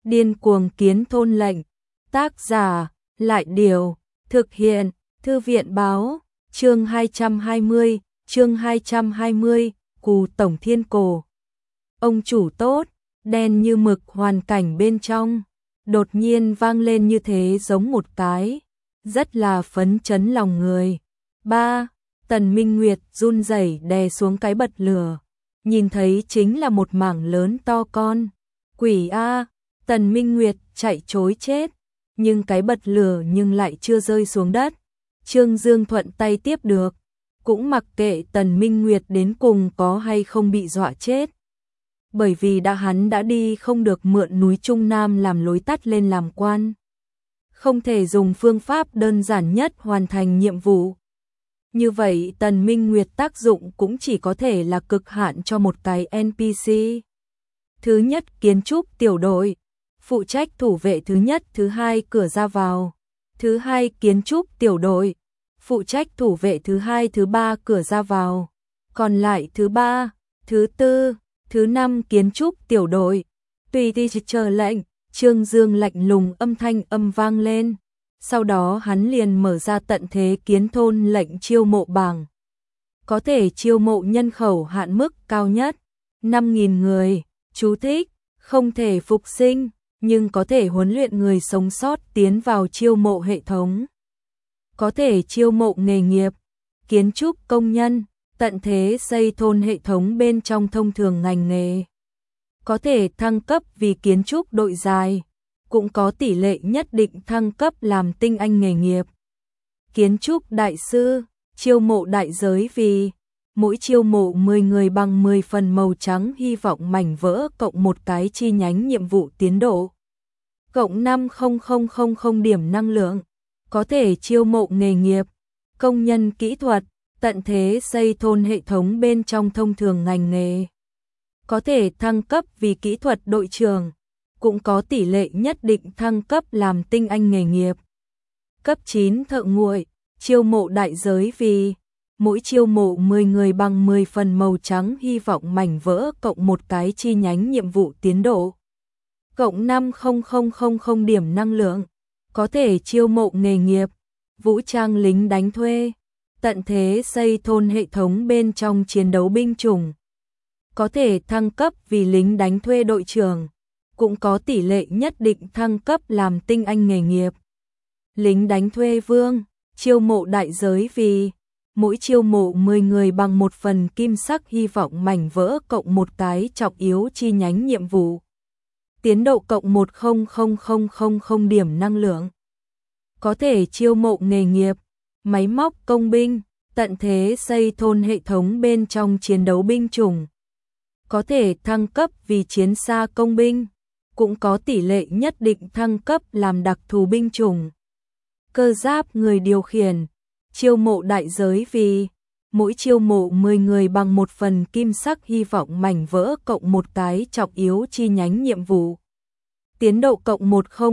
Điên cuồng kiến thôn lệnh. Tác giả, Lại Điều. Thực hiện, Thư viện báo. Chương 220, Cù Tổng Thiên Cổ. Ông chủ tốt, đen như mực hoàn cảnh bên trong. Đột nhiên vang lên như thế giống một cái. Rất là phấn chấn lòng người. 3. Tần Minh Nguyệt run rẩy đè xuống cái bật lửa. Nhìn thấy chính là một mảng lớn to con. Quỷ A, Tần Minh Nguyệt chạy trối chết. Nhưng cái bật lửa nhưng lại chưa rơi xuống đất. Trương Dương thuận tay tiếp được. Cũng mặc kệ Tần Minh Nguyệt đến cùng có hay không bị dọa chết. Bởi vì hắn đã đi không được mượn núi Trung Nam làm lối tắt lên làm quan. Không thể dùng phương pháp đơn giản nhất hoàn thành nhiệm vụ. Như vậy Tần Minh Nguyệt tác dụng cũng chỉ có thể là cực hạn cho một cái NPC. Thứ nhất kiến trúc tiểu đội, phụ trách thủ vệ thứ nhất thứ hai cửa ra vào. Thứ hai kiến trúc tiểu đội, phụ trách thủ vệ thứ hai thứ ba cửa ra vào. Còn lại thứ ba, thứ tư, thứ năm kiến trúc tiểu đội. Tùy đi chờ lệnh, Trương Dương lạnh lùng âm thanh vang lên. Sau đó hắn liền mở ra tận thế kiến thôn lệnh chiêu mộ bảng. Có thể chiêu mộ nhân khẩu hạn mức cao nhất 5.000 người, chú thích, không thể phục sinh, nhưng có thể huấn luyện người sống sót tiến vào chiêu mộ hệ thống. Có thể chiêu mộ nghề nghiệp, kiến trúc công nhân, tận thế xây thôn hệ thống bên trong thông thường ngành nghề. Có thể thăng cấp vì kiến trúc đội dài, cũng có tỷ lệ nhất định thăng cấp làm tinh anh nghề nghiệp. Kiến trúc đại sư, chiêu mộ đại giới vì mỗi chiêu mộ 10 người bằng 10 phần màu trắng hy vọng mảnh vỡ cộng một cái chi nhánh nhiệm vụ tiến độ. Cộng 50000 điểm năng lượng. Có thể chiêu mộ nghề nghiệp, công nhân kỹ thuật, tận thế xây thôn hệ thống bên trong thông thường ngành nghề. Có thể thăng cấp vì kỹ thuật đội trưởng, cũng có tỷ lệ nhất định thăng cấp làm tinh anh nghề nghiệp. Cấp 9 thợ nguội, chiêu mộ đại giới vì mỗi chiêu mộ 10 người bằng 10 phần màu trắng hy vọng mảnh vỡ cộng một cái chi nhánh nhiệm vụ tiến độ. Cộng 50000 điểm năng lượng. Có thể chiêu mộ nghề nghiệp, vũ trang lính đánh thuê, tận thế xây thôn hệ thống bên trong chiến đấu binh chủng. Có thể thăng cấp vì lính đánh thuê đội trưởng, cũng có tỷ lệ nhất định thăng cấp làm tinh anh nghề nghiệp. Lính đánh thuê vương, chiêu mộ đại giới vì mỗi chiêu mộ 10 người bằng 1 phần kim sắc hy vọng mảnh vỡ cộng một cái trọng yếu chi nhánh nhiệm vụ. Tiến độ cộng 10000 điểm năng lượng. Có thể chiêu mộ nghề nghiệp, máy móc công binh, tận thế xây thôn hệ thống bên trong chiến đấu binh chủng. Có thể thăng cấp vì chiến xa công binh, cũng có tỷ lệ nhất định thăng cấp làm đặc thù binh chủng. Cơ giáp người điều khiển, chiêu mộ đại giới vì mỗi chiêu mộ 10 người bằng 1 phần kim sắc hy vọng mảnh vỡ cộng một cái trọng yếu chi nhánh nhiệm vụ. Tiến độ cộng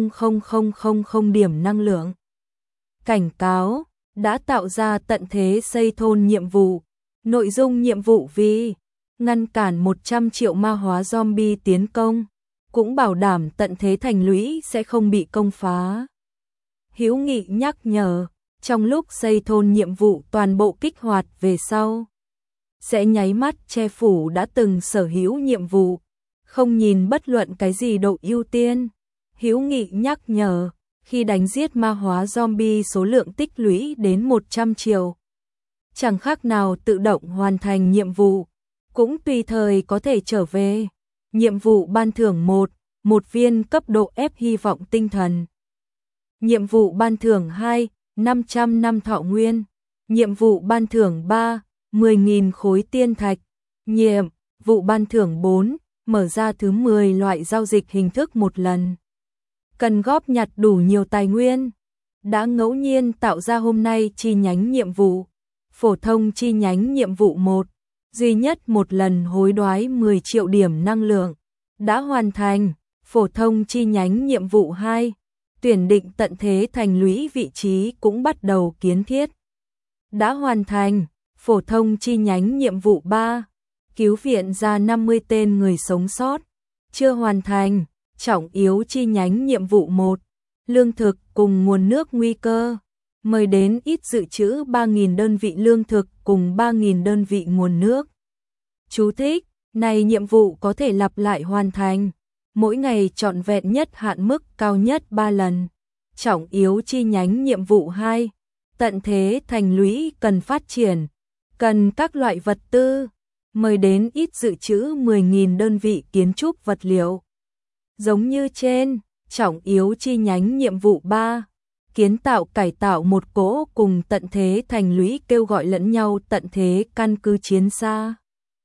10000 điểm năng lượng. Cảnh cáo, đã tạo ra tận thế xây thôn nhiệm vụ. Nội dung nhiệm vụ vì ngăn cản 100 triệu ma hóa zombie tiến công, cũng bảo đảm tận thế thành lũy sẽ không bị công phá. Hữu nghị nhắc nhở, trong lúc xây thôn nhiệm vụ toàn bộ kích hoạt về sau, sẽ nháy mắt che phủ đã từng sở hữu nhiệm vụ, không nhìn bất luận cái gì độ ưu tiên. Hữu nghị nhắc nhở, khi đánh giết ma hóa zombie số lượng tích lũy đến 100 triệu. Chẳng khác nào tự động hoàn thành nhiệm vụ, cũng tùy thời có thể trở về. Nhiệm vụ ban thưởng 1 viên cấp độ F hy vọng tinh thần. Nhiệm vụ ban thưởng 2, 500 năm thọ nguyên. Nhiệm vụ ban thưởng 3, 10.000 khối tiên thạch. Nhiệm vụ ban thưởng 4, mở ra thứ 10 loại giao dịch hình thức một lần. Cần góp nhặt đủ nhiều tài nguyên. Đã ngẫu nhiên tạo ra hôm nay chi nhánh nhiệm vụ. Phổ thông chi nhánh nhiệm vụ 1, duy nhất một lần hối đoái 10 triệu điểm năng lượng. Đã hoàn thành. Phổ thông chi nhánh nhiệm vụ 2, tuyển định tận thế thành lũy vị trí cũng bắt đầu kiến thiết. Đã hoàn thành. Phổ thông chi nhánh nhiệm vụ 3, cứu viện ra 50 tên người sống sót. Chưa hoàn thành. trọng yếu chi nhánh nhiệm vụ 1, lương thực cùng nguồn nước nguy cơ. Mời đến ít dự trữ 3.000 đơn vị lương thực cùng 3.000 đơn vị nguồn nước. Chú thích, này nhiệm vụ có thể lặp lại hoàn thành, mỗi ngày trọn vẹn nhất hạn mức cao nhất 3 lần. Trọng yếu chi nhánh nhiệm vụ 2, tận thế thành lũy cần phát triển, cần các loại vật tư, mời đến ít dự trữ 10.000 đơn vị kiến trúc vật liệu. Giống như trên, trọng yếu chi nhánh nhiệm vụ 3, kiến tạo cải tạo một cỗ cùng tận thế thành lũy kêu gọi lẫn nhau tận thế căn cứ chiến xa.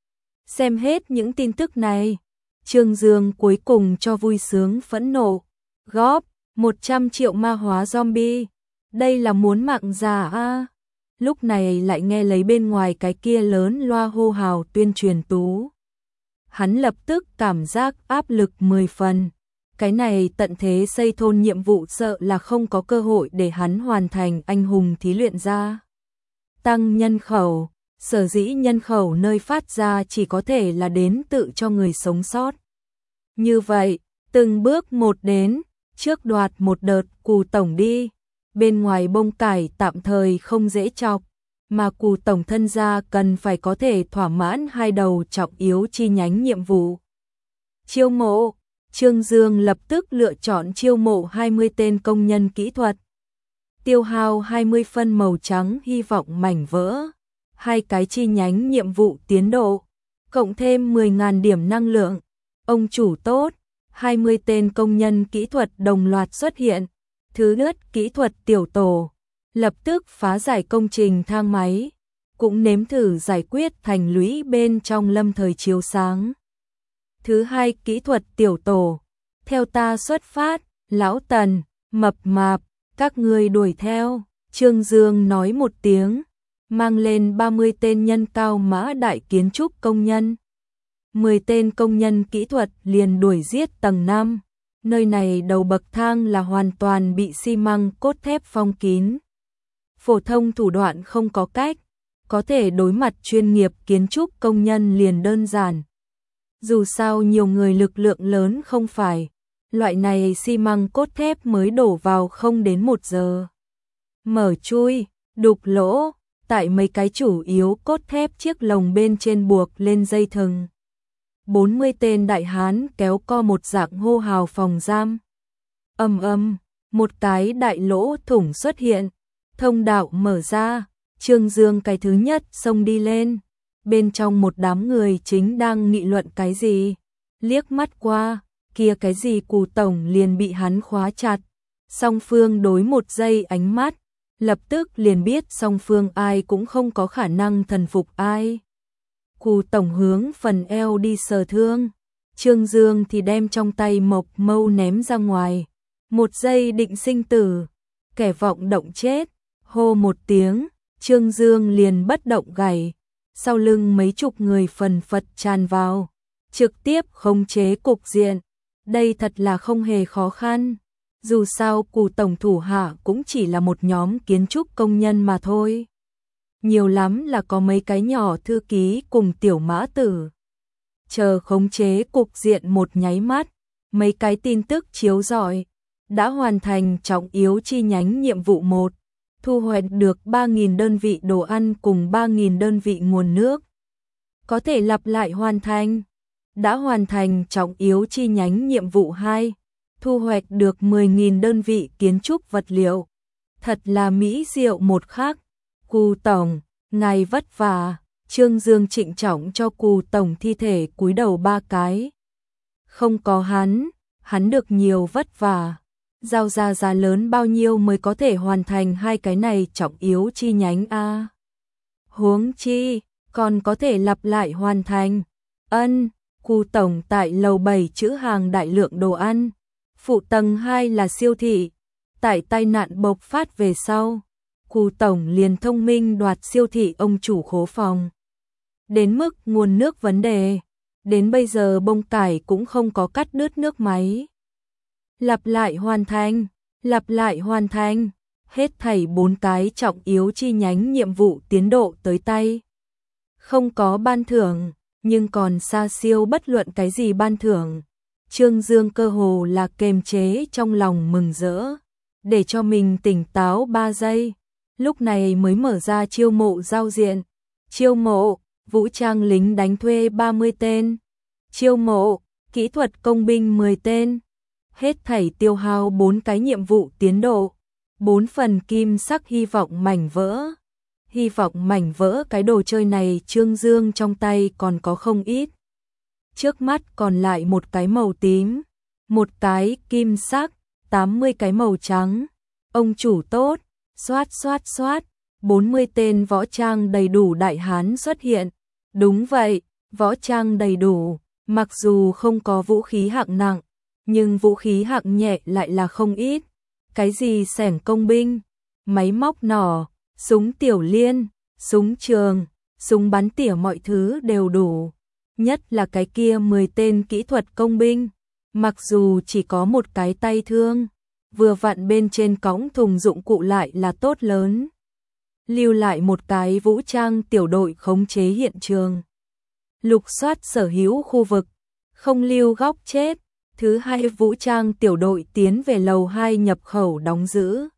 Xem hết những tin tức này, Trương Dương cuối cùng cho vui sướng phẫn nộ, góp 100 triệu ma hóa zombie, đây là muốn mạng già a. Lúc này lại nghe lấy bên ngoài cái kia lớn loa hô hào tuyên truyền tú. Hắn lập tức cảm giác áp lực 10 phần. Cái này tận thế xây thôn nhiệm vụ sợ là không có cơ hội để hắn hoàn thành anh hùng thí luyện ra. Tăng nhân khẩu, sở dĩ nhân khẩu nơi phát ra chỉ có thể là đến tự cho người sống sót. Như vậy, từng bước một đến, trước đoạt một đợt cù tổng đi. Bên ngoài bông cải tạm thời không dễ chọc, mà cù tổng thân gia cần phải có thể thỏa mãn hai đầu trọng yếu chi nhánh nhiệm vụ. Chiêu mộ, Trương Dương lập tức lựa chọn chiêu mộ 20 tên công nhân kỹ thuật. Tiêu hao 20 phân màu trắng hy vọng mảnh vỡ, hai cái chi nhánh nhiệm vụ tiến độ, cộng thêm 10.000 điểm năng lượng. Ông chủ tốt, 20 tên công nhân kỹ thuật đồng loạt xuất hiện. Thứ nhất kỹ thuật tiểu tổ, lập tức phá giải công trình thang máy, cũng nếm thử giải quyết thành lũy bên trong lâm thời chiếu sáng. Thứ hai kỹ thuật tiểu tổ, theo ta xuất phát, lão Tần, mập mạp, các ngươi đuổi theo. Trương Dương nói một tiếng, mang lên 30 tên nhân cao mã đại kiến trúc công nhân. 10 tên công nhân kỹ thuật liền đuổi giết tầng 5. Nơi này đầu bậc thang là hoàn toàn bị xi măng cốt thép phong kín. Phổ thông thủ đoạn không có cách, có thể đối mặt chuyên nghiệp kiến trúc công nhân liền đơn giản. Dù sao nhiều người lực lượng lớn không phải, loại này xi măng cốt thép mới đổ vào không đến 1 giờ. Mở chui, đục lỗ, tại mấy cái chủ yếu cốt thép chiếc lồng bên trên buộc lên dây thừng. 40 tên đại hán kéo co một dạng hô hào phòng giam. Một cái đại lỗ thủng xuất hiện, thông đạo mở ra, Trương Dương cái thứ nhất xông đi lên. Bên trong một đám người chính đang nghị luận cái gì, liếc mắt qua, kia cái gì cù tổng liền bị hắn khóa chặt. Song phương đối một giây ánh mắt, lập tức liền biết song phương ai cũng không có khả năng thần phục ai. Cù tổng hướng phần eo đi sờ thương, Trương Dương thì đem trong tay mộc mâu ném ra ngoài. Một giây định sinh tử, kẻ vọng động chết, hô một tiếng, Trương Dương liền bất động gảy. Sau lưng mấy chục người phần phật tràn vào, trực tiếp khống chế cục diện. Đây thật là không hề khó khăn. Dù sao cù tổng thủ hạ cũng chỉ là một nhóm kiến trúc công nhân mà thôi. Nhiều lắm là có mấy cái nhỏ thư ký cùng tiểu mã tử. Chờ khống chế cục diện một nháy mắt, mấy cái tin tức chiếu rọi, đã hoàn thành trọng yếu chi nhánh nhiệm vụ 1, thu hoạch được 3.000 đơn vị đồ ăn cùng 3.000 đơn vị nguồn nước. Có thể lặp lại hoàn thành. Đã hoàn thành trọng yếu chi nhánh nhiệm vụ 2, thu hoạch được 10.000 đơn vị kiến trúc vật liệu. Thật là mỹ diệu một khắc. Cù tổng, ngài vất vả. Trương Dương trịnh trọng cho cù tổng thi thể cúi đầu 3 cái. Không có hắn được nhiều vất vả. Giao ra giá lớn bao nhiêu mới có thể hoàn thành hai cái này trọng yếu chi nhánh a? Huống chi, còn có thể lặp lại hoàn thành. Cù tổng tại lầu 7 trữ hàng đại lượng đồ ăn. Phụ tầng 2 là siêu thị. Tại tai nạn bộc phát về sau, cù tổng liền thông minh đoạt siêu thị ông chủ khố phòng. Đến mức nguồn nước vấn đề, đến bây giờ bông cải cũng không có cắt đứt nước máy. Lặp lại hoàn thành, hết thảy 4 cái trọng yếu chi nhánh nhiệm vụ tiến độ tới tay. Không có ban thưởng, nhưng còn xa siêu bất luận cái gì ban thưởng. Trương Dương cơ hồ là kềm chế trong lòng mừng rỡ, để cho mình tỉnh táo 3 giây, lúc này mới mở ra chiêu mộ giao diện. Chiêu mộ, vũ trang lính đánh thuê 30 tên. Chiêu mộ, kỹ thuật công binh 10 tên. Hết thảy tiêu hao 4 cái nhiệm vụ tiến độ, 4 phần kim sắc hy vọng mảnh vỡ. Hy vọng mảnh vỡ, cái đồ chơi này Trương Dương trong tay còn có không ít. Trước mắt còn lại một cái màu tím, một cái kim sắc, 80 cái màu trắng. Ông chủ tốt, xoát xoát xoát, 40 tên võ trang đầy đủ đại hán xuất hiện. Đúng vậy, võ trang đầy đủ, mặc dù không có vũ khí hạng nặng, nhưng vũ khí hạng nhẹ lại là không ít. Cái gì xẻng công binh, máy móc nỏ, súng tiểu liên, súng trường, súng bắn tỉa, mọi thứ đều đủ. Nhất là cái kia 10 tên kỹ thuật công binh, mặc dù chỉ có một cái tay thương, vừa vặn bên trên cõng thùng dụng cụ lại là tốt lớn. Lưu lại một cái vũ trang tiểu đội khống chế hiện trường, lục soát sở hữu khu vực, không lưu góc chết. Thứ hai, vũ trang tiểu đội tiến về lầu 2 nhập khẩu đóng giữ.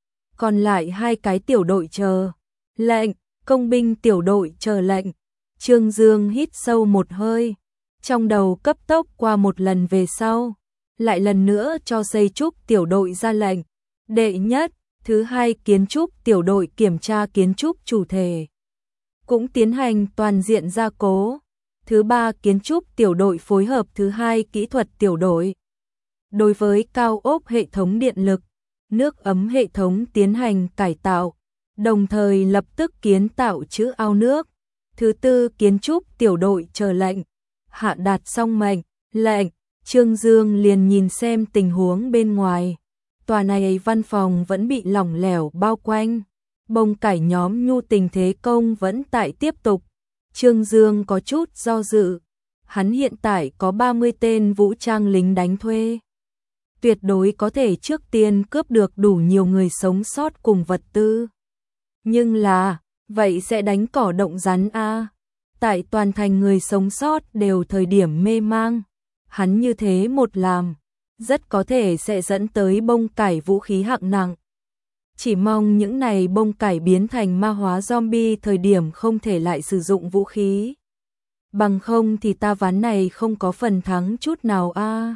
Còn lại 2 cái tiểu đội chờ lệnh, công binh tiểu đội chờ lệnh. Trương Dương hít sâu một hơi, trong đầu cấp tốc qua một lần về sau, lại lần nữa cho xây trúc tiểu đội ra lệnh. Đệ nhất, thứ hai kiến trúc tiểu đội kiểm tra kiến trúc chủ thể, cũng tiến hành toàn diện gia cố. Thứ ba, kiến trúc tiểu đội phối hợp thứ hai kỹ thuật tiểu đội. Đối với cao ốc hệ thống điện lực, nước ấm hệ thống tiến hành cải tạo, đồng thời lập tức kiến tạo chữ ao nước. Thứ tư, kiến trúc tiểu đội chờ lệnh. Hạ đạt xong mệnh lệnh, Trương Dương liền nhìn xem tình huống bên ngoài. Tòa này văn phòng vẫn bị lỏng lẻo bao quanh, bông cải nhóm nhu tình thế công vẫn tại tiếp tục. Trương Dương có chút do dự, hắn hiện tại có 30 tên vũ trang lính đánh thuê, tuyệt đối có thể trước tiên cướp được đủ nhiều người sống sót cùng vật tư. Nhưng là, vậy sẽ đánh cỏ động rắn a. Tại toàn thành người sống sót đều thời điểm mê mang, hắn như thế một làm, rất có thể sẽ dẫn tới bông cải vũ khí hạng nặng. Chỉ mong những này bông cải biến thành ma hóa zombie thời điểm không thể lại sử dụng vũ khí. Bằng không thì ta ván này không có phần thắng chút nào a.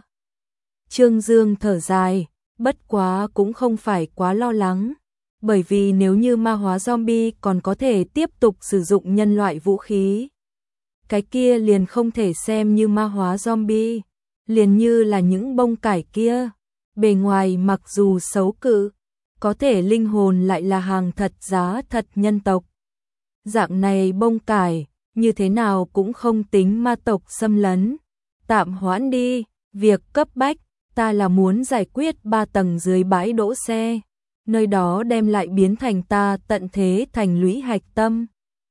Trương Dương thở dài, bất quá cũng không phải quá lo lắng, bởi vì nếu như ma hóa zombie còn có thể tiếp tục sử dụng nhân loại vũ khí, cái kia liền không thể xem như ma hóa zombie, liền như là những bông cải kia, bề ngoài mặc dù xấu cự, có thể linh hồn lại là hàng thật giá thật nhân tộc. Dạng này bông cải, như thế nào cũng không tính ma tộc xâm lấn. Tạm hoãn đi, việc cấp bách, ta là muốn giải quyết 3 tầng dưới bãi đỗ xe, nơi đó đem lại biến thành ta tận thế thành lũy hạch tâm.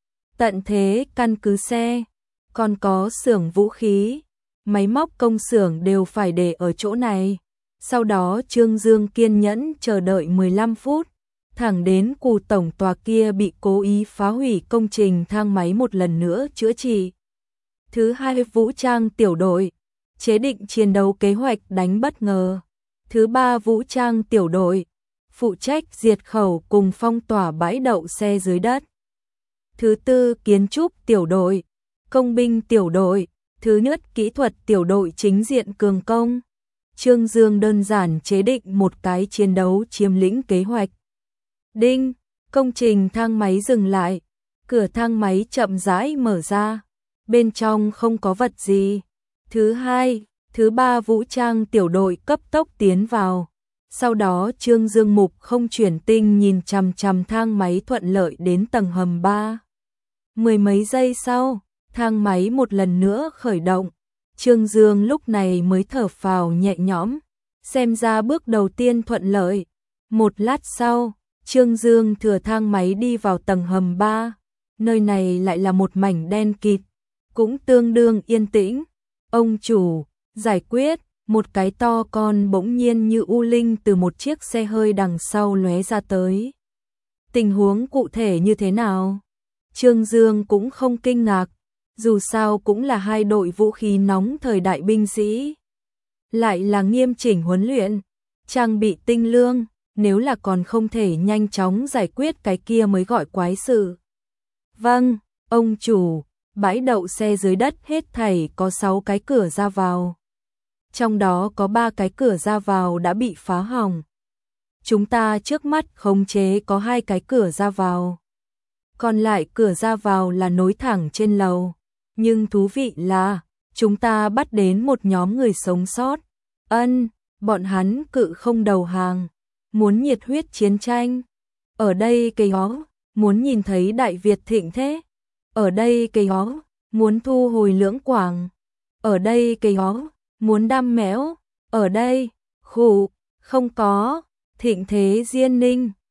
Tận thế căn cứ xe, còn có xưởng vũ khí, máy móc công xưởng đều phải để ở chỗ này. Sau đó Trương Dương kiên nhẫn chờ đợi 15 phút, thẳng đến cụ tổng tòa kia bị cố ý phá hủy công trình thang máy một lần nữa chữa trị. Thứ hai, vũ trang tiểu đội, chế định chiến đấu kế hoạch đánh bất ngờ. Thứ ba, vũ trang tiểu đội, phụ trách diệt khẩu cùng phong tỏa bãi đậu xe dưới đất. Thứ tư, kiến trúc tiểu đội, công binh tiểu đội. Thứ nhất, kỹ thuật tiểu đội chính diện cường công. Trương Dương đơn giản chế định một cái chiến đấu chiếm lĩnh kế hoạch. Đinh, công trình thang máy dừng lại, cửa thang máy chậm rãi mở ra, bên trong không có vật gì. Thứ hai, thứ ba, vũ trang tiểu đội cấp tốc tiến vào. Sau đó Trương Dương mục không chuyển tinh nhìn chằm chằm thang máy thuận lợi đến tầng hầm 3. Mười mấy giây sau, thang máy một lần nữa khởi động. Trương Dương lúc này mới thở phào nhẹ nhõm, xem ra bước đầu tiên thuận lợi. Một lát sau, Trương Dương thừa thang máy đi vào tầng hầm 3. Nơi này lại là một mảnh đen kịt, cũng tương đương yên tĩnh. Ông chủ, giải quyết. Một cái to con bỗng nhiên như u linh từ một chiếc xe hơi đằng sau lóe ra tới. Tình huống cụ thể như thế nào? Trương Dương cũng không kinh ngạc, dù sao cũng là hai đội vũ khí nóng thời đại binh sĩ. lại là nghiêm chỉnh huấn luyện, trang bị tinh lương, nếu là còn không thể nhanh chóng giải quyết cái kia mới gọi quái sự. Vâng, ông chủ, bãi đậu xe dưới đất hết thảy có 6 cái cửa ra vào. Trong đó có 3 cái cửa ra vào đã bị phá hỏng. Chúng ta trước mắt khống chế có 2 cái cửa ra vào. Còn lại cửa ra vào là nối thẳng trên lầu. Nhưng thú vị là, chúng ta bắt đến một nhóm người sống sót. Bọn hắn cự không đầu hàng, muốn nhiệt huyết chiến tranh. Ở đây cây ó, muốn nhìn thấy Đại Việt thịnh thế. Ở đây cây ó, muốn thu hồi Lưỡng Quảng. Ở đây cây ó, muốn đam mẽo. Ở đây, không có, thịnh thế Diên Ninh.